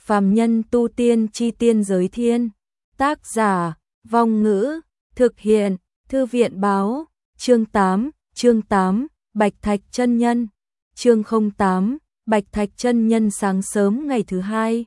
Phàm nhân tu tiên chi tiên giới thiên. Tác giả, Vong Ngữ, thực hiện, Thư viện báo, chương 8, Bạch Thạch chân nhân, chương 08, Bạch Thạch chân nhân. Sáng sớm ngày thứ hai,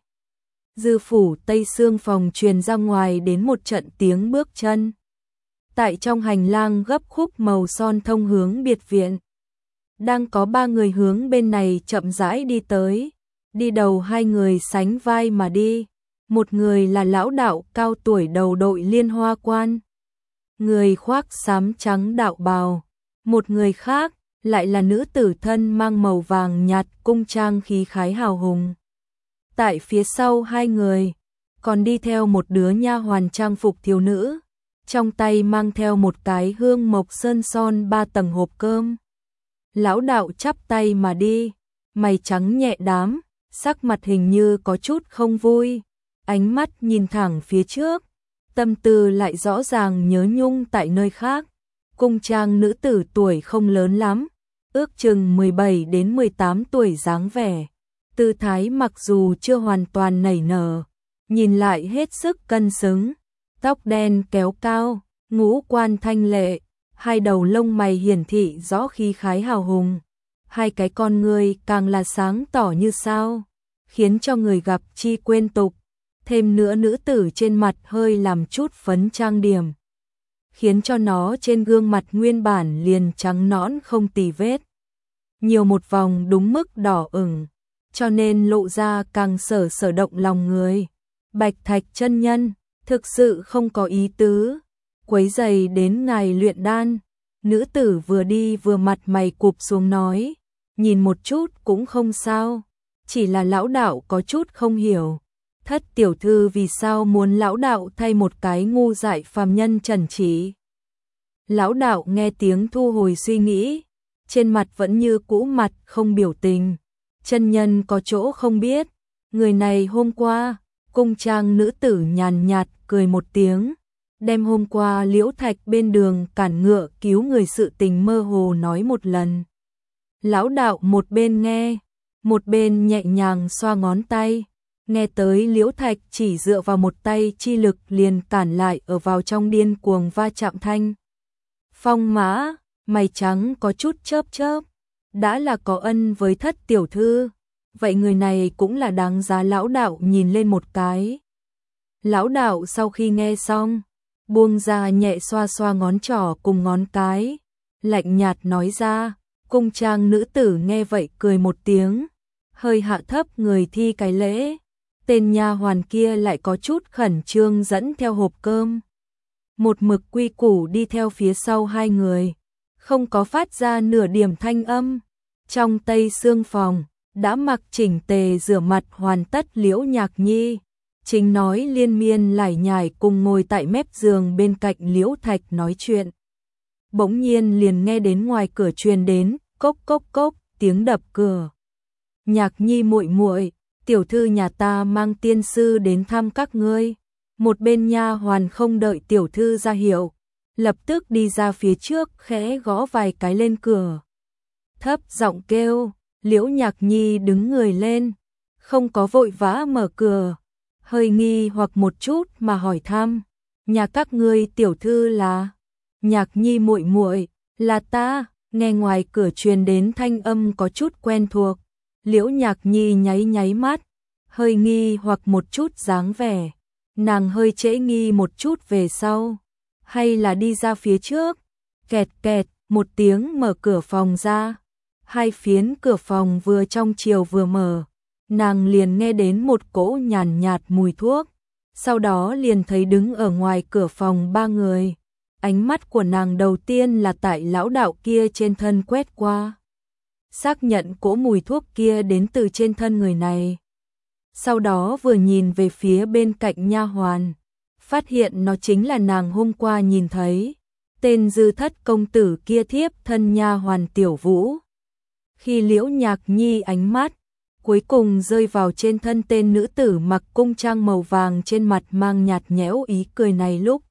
Dư phủ Tây Sương phòng truyền ra ngoài đến một trận tiếng bước chân. Tại trong hành lang gấp khúc màu son thông hướng biệt viện, đang có 3 người hướng bên này chậm rãi đi tới. Đi đầu 2 người sánh vai mà đi, một người là lão đạo cao tuổi đầu đội liên hoa quan, người khoác xám trắng đạo bào, một người khác lại là nữ tử thân mang màu vàng nhạt cung trang khí khái hào hùng. Tại phía sau 2 người còn đi theo một đứa nha hoàn trang phục thiếu nữ, trong tay mang theo một cái hương mộc sơn son 3 tầng hộp cơm. Lão đạo chắp tay mà đi, mày trắng nhẹ đám, sắc mặt hình như có chút không vui, ánh mắt nhìn thẳng phía trước, tâm tư lại rõ ràng nhớ nhung tại nơi khác. Cung trang nữ tử tuổi không lớn lắm, ước chừng 17 đến 18 tuổi dáng vẻ, tư thái mặc dù chưa hoàn toàn nảy nở, nhìn lại hết sức cân xứng, tóc đen kéo cao, ngũ quan thanh lệ, 2 đầu lông mày hiển thị rõ khí khái hào hùng, 2 cái con ngươi càng là sáng tỏ như sao, khiến cho người gặp chi quên tục. Thêm nữa nữ tử trên mặt hơi làm chút phấn trang điểm, khiến cho nó trên gương mặt nguyên bản liền trắng nõn không tì vết, nhiều một vòng đúng mức đỏ ửng, cho nên lộ ra càng sở động lòng người. Bạch Thạch chân nhân, thực sự không có ý tứ quấy rầy đến ngài luyện đan. Nữ tử vừa đi vừa mặt mày cụp xuống nói, nhìn một chút cũng không sao, chỉ là lão đạo có chút không hiểu, Thất tiểu thư vì sao muốn lão đạo thay một cái ngu dại phàm nhân trần chỉ. Lão đạo nghe tiếng thu hồi suy nghĩ, trên mặt vẫn như cũ mặt không biểu tình. Chân nhân có chỗ không biết, người này hôm qua, cung trang nữ tử nhàn nhạt cười một tiếng, đem hôm qua Liễu Thạch bên đường cản ngựa cứu người sự tình mơ hồ nói một lần. Lão đạo một bên nghe, một bên nhẹ nhàng xoa ngón tay, nghe tới Liễu Thạch chỉ dựa vào một tay chi lực liền cản lại ở vào trong điên cuồng va chạm thanh. Phong mã, mày trắng có chút chớp chớp, đã là có ân với Thất tiểu thư, vậy người này cũng là đáng giá lão đạo nhìn lên một cái. Lão đạo sau khi nghe xong, buông ra nhẹ xoa xoa ngón trỏ cùng ngón cái, lạnh nhạt nói ra. Cung trang nữ tử nghe vậy cười một tiếng, hơi hạ thấp người thi cái lễ. Tên nha hoàn kia lại có chút khẩn trương dẫn theo hộp cơm, một mực quy củ đi theo phía sau 2 người, không có phát ra nửa điểm thanh âm. Trong Tây Sương phòng, đã mặc chỉnh tề rửa mặt hoàn tất Liễu Nhạc Nhi, chính nói liên miên lải nhải cùng ngồi tại mép giường bên cạnh Liễu Thạch nói chuyện. Bỗng nhiên liền nghe đến ngoài cửa truyền đến cốc cốc cốc tiếng đập cửa. Nhạc Nhi muội muội, tiểu thư nhà ta mang tiên sư đến thăm các ngươi. Một bên nha hoàn không đợi tiểu thư ra hiệu, lập tức đi ra phía trước khẽ gõ vài cái lên cửa. Thấp giọng kêu, Liễu Nhạc Nhi đứng người lên, không có vội vã mở cửa, hơi nghi hoặc một chút mà hỏi thăm, nhà các ngươi tiểu thư là? Nhạc Nhi muội muội, là ta. Nghe ngoài cửa truyền đến thanh âm có chút quen thuộc, Liễu Nhạc Nhi nháy mắt, hơi nghi hoặc một chút dáng vẻ, nàng hơi trễ nghi một chút về sau, hay là đi ra phía trước. Kẹt kẹt, một tiếng mở cửa phòng ra, 2 phiến cửa phòng vừa trong chiều vừa mở, nàng liền nghe đến một cỗ nhàn nhạt mùi thuốc, sau đó liền thấy đứng ở ngoài cửa phòng 3 người. Ánh mắt của nàng đầu tiên là tại lão đạo kia trên thân quét qua, xác nhận cỗ mùi thuốc kia đến từ trên thân người này. Sau đó vừa nhìn về phía bên cạnh nha hoàn, phát hiện nó chính là nàng hôm qua nhìn thấy, tên Dư Thất công tử kia thiếp thân nha hoàn Tiểu Vũ. Khi Liễu Nhạc Nhi ánh mắt cuối cùng rơi vào trên thân tên nữ tử mặc cung trang màu vàng trên mặt mang nhạt nhẽo ý cười này lúc,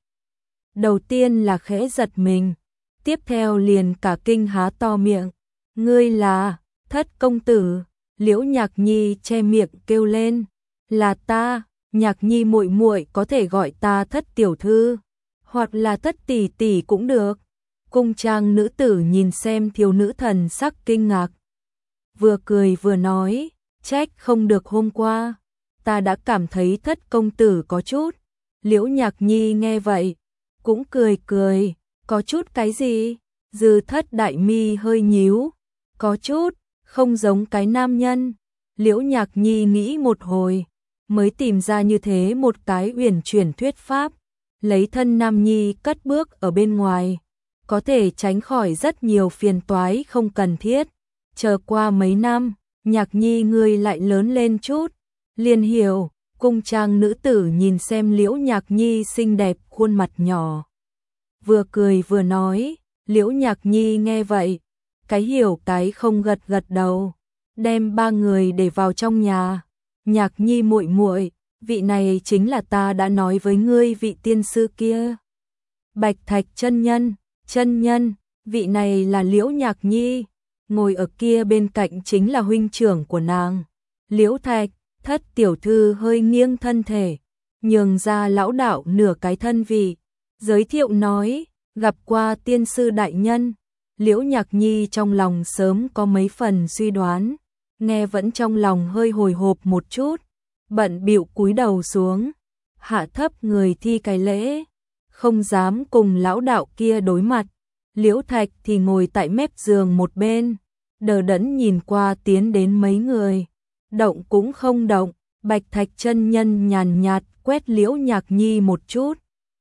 đầu tiên là khẽ giật mình, tiếp theo liền cả kinh há to miệng. Ngươi là Thất công tử? Liễu Nhạc Nhi che miệng kêu lên, Là ta, Nhạc Nhi muội muội có thể gọi ta Thất tiểu thư, hoặc là Thất tỷ tỷ cũng được. Cung trang nữ tử nhìn xem thiếu nữ thần sắc kinh ngạc, vừa cười vừa nói, trách không được hôm qua, ta đã cảm thấy Thất công tử có chút. Liễu Nhạc Nhi nghe vậy, cũng cười cười, có chút cái gì? Dư Thất đại mi hơi nhíu, có chút, không giống cái nam nhân. Liễu Nhạc Nhi nghĩ một hồi, mới tìm ra như thế một cái uyển chuyển thuyết pháp, lấy thân nam nhi cất bước ở bên ngoài, có thể tránh khỏi rất nhiều phiền toái không cần thiết. Chờ qua mấy năm, Nhạc Nhi ngươi lại lớn lên chút, liền hiểu. Cung trang nữ tử nhìn xem Liễu Nhạc Nhi xinh đẹp khuôn mặt nhỏ, vừa cười vừa nói. Liễu Nhạc Nhi nghe vậy, cái hiểu cái không gật gật đầu, đem ba người để vào trong nhà. Nhạc Nhi muội muội, vị này chính là ta đã nói với ngươi vị tiên sư kia. Bạch Thạch chân nhân, vị này là Liễu Nhạc Nhi, ngồi ở kia bên cạnh chính là huynh trưởng của nàng, Liễu Thạch. Thất tiểu thư hơi nghiêng thân thể, nhường ra lão đạo nửa cái thân vị, giới thiệu nói, gặp qua tiên sư đại nhân. Liễu Nhạc Nhi trong lòng sớm có mấy phần suy đoán, nghe vẫn trong lòng hơi hồi hộp một chút, bận bịu cúi đầu xuống, hạ thấp người thi cái lễ, không dám cùng lão đạo kia đối mặt. Liễu Thạch thì ngồi tại mép giường một bên, đờ đẫn nhìn qua tiến đến mấy người, động cũng không động. Bạch Thạch chân nhân nhàn nhạt quét Liễu Nhạc Nhi một chút,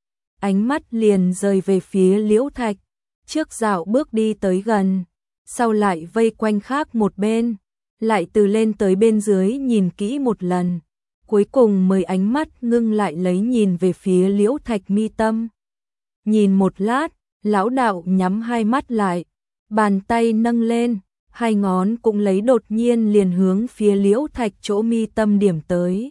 ánh mắt liền rời về phía Liễu Thạch, trước dạo bước đi tới gần, sau lại vây quanh khác một bên, lại từ lên tới bên dưới nhìn kỹ một lần, cuối cùng mới ánh mắt ngưng lại lấy nhìn về phía Liễu Thạch mi tâm. Nhìn một lát, lão đạo nhắm hai mắt lại, bàn tay nâng lên, hai ngón cũng lấy đột nhiên liền hướng phía Liễu Thạch chỗ mi tâm điểm tới.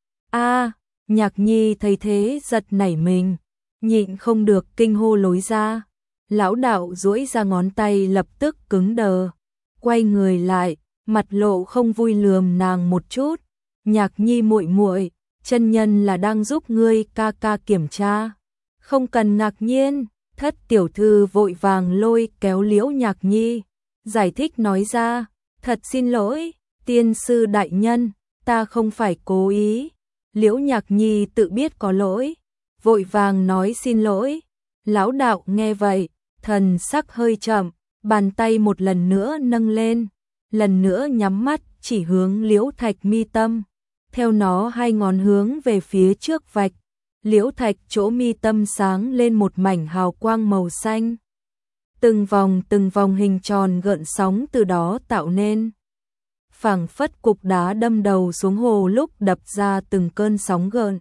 A, Nhạc Nhi thấy thế giật nảy mình, nhịn không được kinh hô lối ra. Lão đạo duỗi ra ngón tay lập tức cứng đờ, quay người lại, mặt lộ không vui lườm nàng một chút. Nhạc Nhi muội muội, chân nhân là đang giúp ngươi ca ca kiểm tra, không cần ngạc nhiên. Thất tiểu thư vội vàng lôi kéo Liễu Nhạc Nhi, giải thích nói ra, thật xin lỗi, tiên sư đại nhân, ta không phải cố ý. Liễu Nhạc Nhi tự biết có lỗi, vội vàng nói xin lỗi. Lão đạo nghe vậy, thần sắc hơi chậm, bàn tay một lần nữa nâng lên, lần nữa nhắm mắt chỉ hướng Liễu Thạch mi tâm, theo nó hai ngón hướng về phía trước vạch. Liễu Thạch chỗ mi tâm sáng lên một mảnh hào quang màu xanh, từng vòng hình tròn gợn sóng từ đó tạo nên, phảng phất cục đá đâm đầu xuống hồ lúc đập ra từng cơn sóng gợn.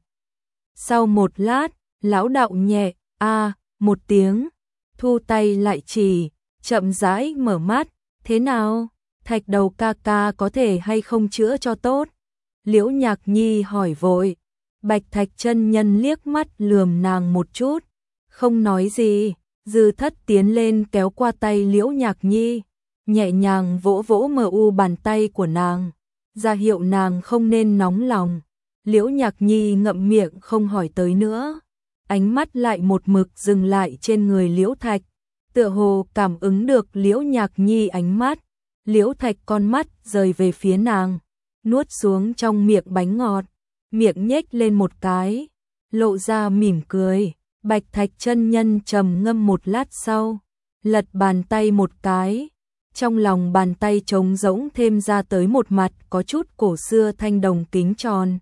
Sau một lát, lão đạo nhẹ một tiếng, thu tay lại chỉ, chậm rãi mở mắt, thế nào, Thạch đầu ca ca có thể hay không chữa cho tốt? Liễu Nhạc Nhi hỏi vội. Bạch Thạch chân nhân liếc mắt lườm nàng một chút, không nói gì. Dư Thất tiến lên kéo qua tay Liễu Nhạc Nhi, nhẹ nhàng vỗ vỗ mờ u bàn tay của nàng, ra hiệu nàng không nên nóng lòng. Liễu Nhạc Nhi ngậm miệng không hỏi tới nữa, ánh mắt lại một mực dừng lại trên người Liễu Thạch, tựa hồ cảm ứng được Liễu Nhạc Nhi ánh mắt. Liễu Thạch con mắt rời về phía nàng, nuốt xuống trong miệng bánh ngọt, miệng nhếch lên một cái, lộ ra mỉm cười. Bạch Thạch chân nhân trầm ngâm một lát sau, lật bàn tay một cái, trong lòng bàn tay trống rỗng thêm ra tới một mặt có chút cổ xưa thanh đồng kính tròn.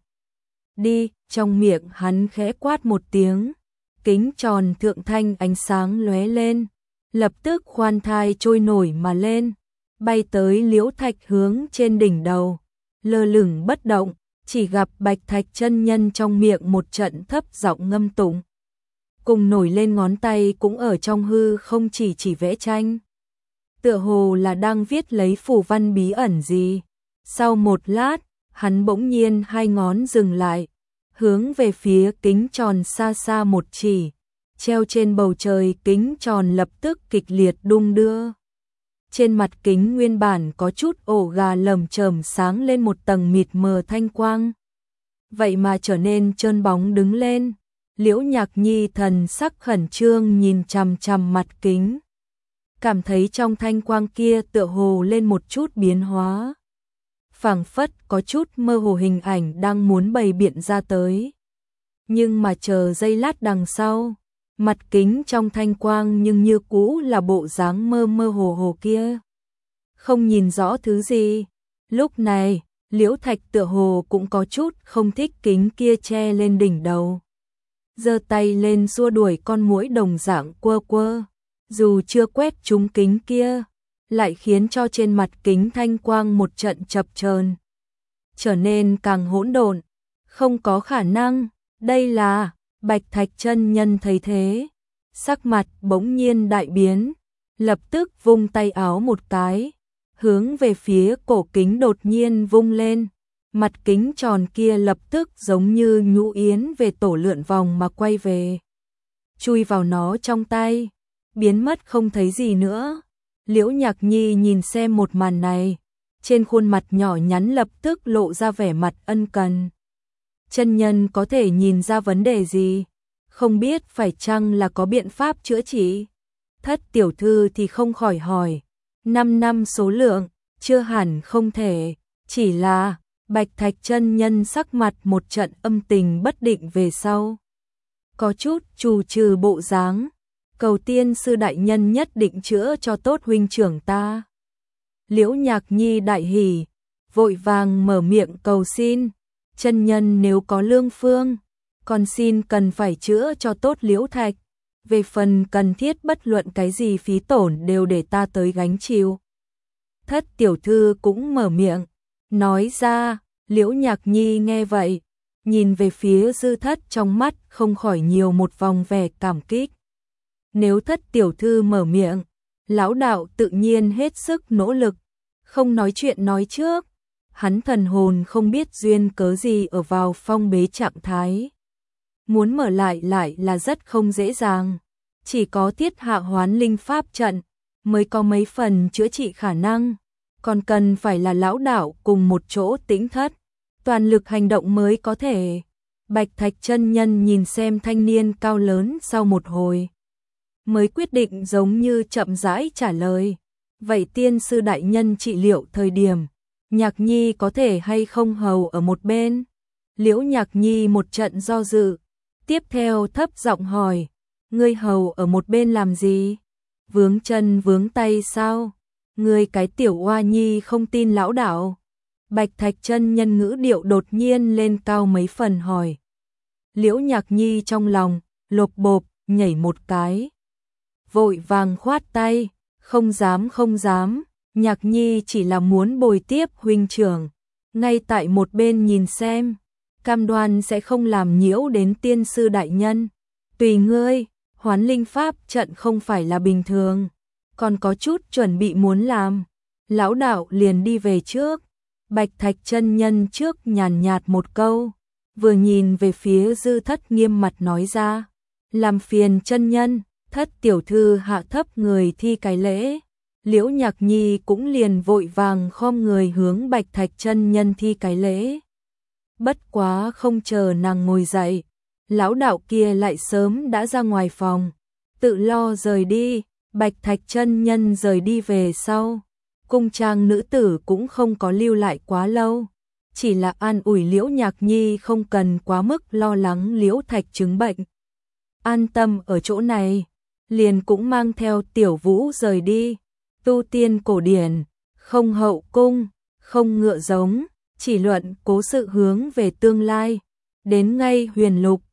Đi, trong miệng hắn khẽ quát một tiếng, kính tròn thượng thanh ánh sáng lóe lên, lập tức khoan thai trôi nổi mà lên, bay tới Liễu Thạch hướng trên đỉnh đầu, lơ lửng bất động, chỉ gặp Bạch Thạch chân nhân trong miệng một trận thấp giọng ngâm tụng, cùng nổi lên ngón tay cũng ở trong hư không chỉ vẽ tranh, tựa hồ là đang viết lấy phù văn bí ẩn gì. Sau một lát, hắn bỗng nhiên hai ngón dừng lại, hướng về phía kính tròn xa xa một chỉ, treo trên bầu trời kính tròn lập tức kịch liệt đung đưa. Trên mặt kính nguyên bản có chút ổ gà lởm chởm sáng lên một tầng mịt mờ thanh quang. vậy mà trở nên trơn bóng đứng lên. Liễu Nhạc Nhi thần sắc khẩn trương nhìn chằm chằm mặt kính, cảm thấy trong thanh quang kia tựa hồ lên một chút biến hóa. Phảng phất có chút mơ hồ hình ảnh đang muốn bày biện ra tới. Nhưng mà chờ giây lát đằng sau, mặt kính trong thanh quang nhưng như cũ là bộ dáng mơ mơ hồ hồ kia. Không nhìn rõ thứ gì. Lúc này, Liễu Thạch tựa hồ cũng có chút không thích kính kia che lên đỉnh đầu. Giơ tay lên xua đuổi con muỗi đồng dạng quơ quơ. Dù chưa quét trúng kính kia, lại khiến cho trên mặt kính thanh quang một trận chập chờn, trở nên càng hỗn độn. Không có khả năng, đây là... Bạch Thạch chân nhân thấy thế, sắc mặt bỗng nhiên đại biến, lập tức vung tay áo một cái, hướng về phía cổ kính đột nhiên vung lên. Mặt kính tròn kia lập tức giống như nhũ yến về tổ lượn vòng mà quay về, chui vào nó trong tay, biến mất không thấy gì nữa. Liễu Nhạc Nhi nhìn xem một màn này, trên khuôn mặt nhỏ nhắn lập tức lộ ra vẻ mặt ân cần. Chân nhân có thể nhìn ra vấn đề gì? Không biết phải chăng là có biện pháp chữa trị? Thất tiểu thư thì không khỏi hỏi. 5 năm số lượng, chưa hẳn không thể, chỉ là... Bạch Thạch chân nhân sắc mặt một trận âm tình bất định về sau. Có chút trù trừ bộ dáng, cầu tiên sư đại nhân nhất định chữa cho tốt huynh trưởng ta. Liễu Nhạc Nhi đại hỉ, vội vàng mở miệng cầu xin. Chân nhân nếu có lương phương, còn xin cần phải chữa cho tốt Liễu Thạch. Về phần cần thiết bất luận cái gì phí tổn đều để ta tới gánh chịu. Thất tiểu thư cũng mở miệng, nói ra. Liễu Nhạc Nhi nghe vậy, nhìn về phía Dư Thất, trong mắt không khỏi nhiều một vòng vẻ cảm kích. Nếu Thất tiểu thư mở miệng, lão đạo tự nhiên hết sức nỗ lực, không nói chuyện nói trước. Hắn thần hồn không biết duyên cớ gì ở vào phong bế trạng thái. Muốn mở lại là rất không dễ dàng. Chỉ có thiết hạ hoán linh pháp trận mới có mấy phần chữa trị khả năng. Còn cần phải là lão đạo cùng một chỗ tĩnh thất, toàn lực hành động mới có thể. Bạch Thạch chân nhân nhìn xem thanh niên cao lớn sau một hồi, mới quyết định giống như chậm rãi trả lời. Vậy tiên sư đại nhân trị liệu thời điểm, Nhạc Nhi có thể hay không hầu ở một bên? Liễu Nhạc Nhi một trận do dự, tiếp theo thấp giọng hỏi, ngươi hầu ở một bên làm gì? Vướng chân vướng tay sao? Ngươi cái tiểu oa nhi không tin lão đạo. Bạch Thạch chân nhân ngữ điệu đột nhiên lên cao mấy phần hỏi. Liễu Nhạc Nhi trong lòng lộp bộp nhảy một cái, vội vàng khoát tay, không dám không dám. Nhạc Nhi chỉ là muốn bồi tiếp huynh trưởng, ngay tại một bên nhìn xem, cam đoan sẽ không làm nhiễu đến tiên sư đại nhân. Tùy ngươi, hoán linh pháp trận không phải là bình thường, còn có chút chuẩn bị muốn làm. Lão đạo liền đi về trước. Bạch Thạch chân nhân trước nhàn nhạt một câu, vừa nhìn về phía Dư Thất nghiêm mặt nói ra, làm phiền chân nhân. Thất tiểu thư hạ thấp người thi cái lễ. Liễu Nhạc Nhi cũng liền vội vàng khom người hướng Bạch Thạch chân nhân thi cái lễ. Bất quá không chờ nàng ngồi dậy, lão đạo kia lại sớm đã ra ngoài phòng, tự lo rời đi. Bạch Thạch chân nhân rời đi về sau, cung trang nữ tử cũng không có lưu lại quá lâu, chỉ là an ủi Liễu Nhạc Nhi không cần quá mức lo lắng Liễu Thạch chứng bệnh. An tâm ở chỗ này, liền cũng mang theo Tiểu Vũ rời đi. Tu tiên cổ điển, không hậu cung, không ngựa giống, chỉ luận cố sự hướng về tương lai. Đến ngay huyền lục,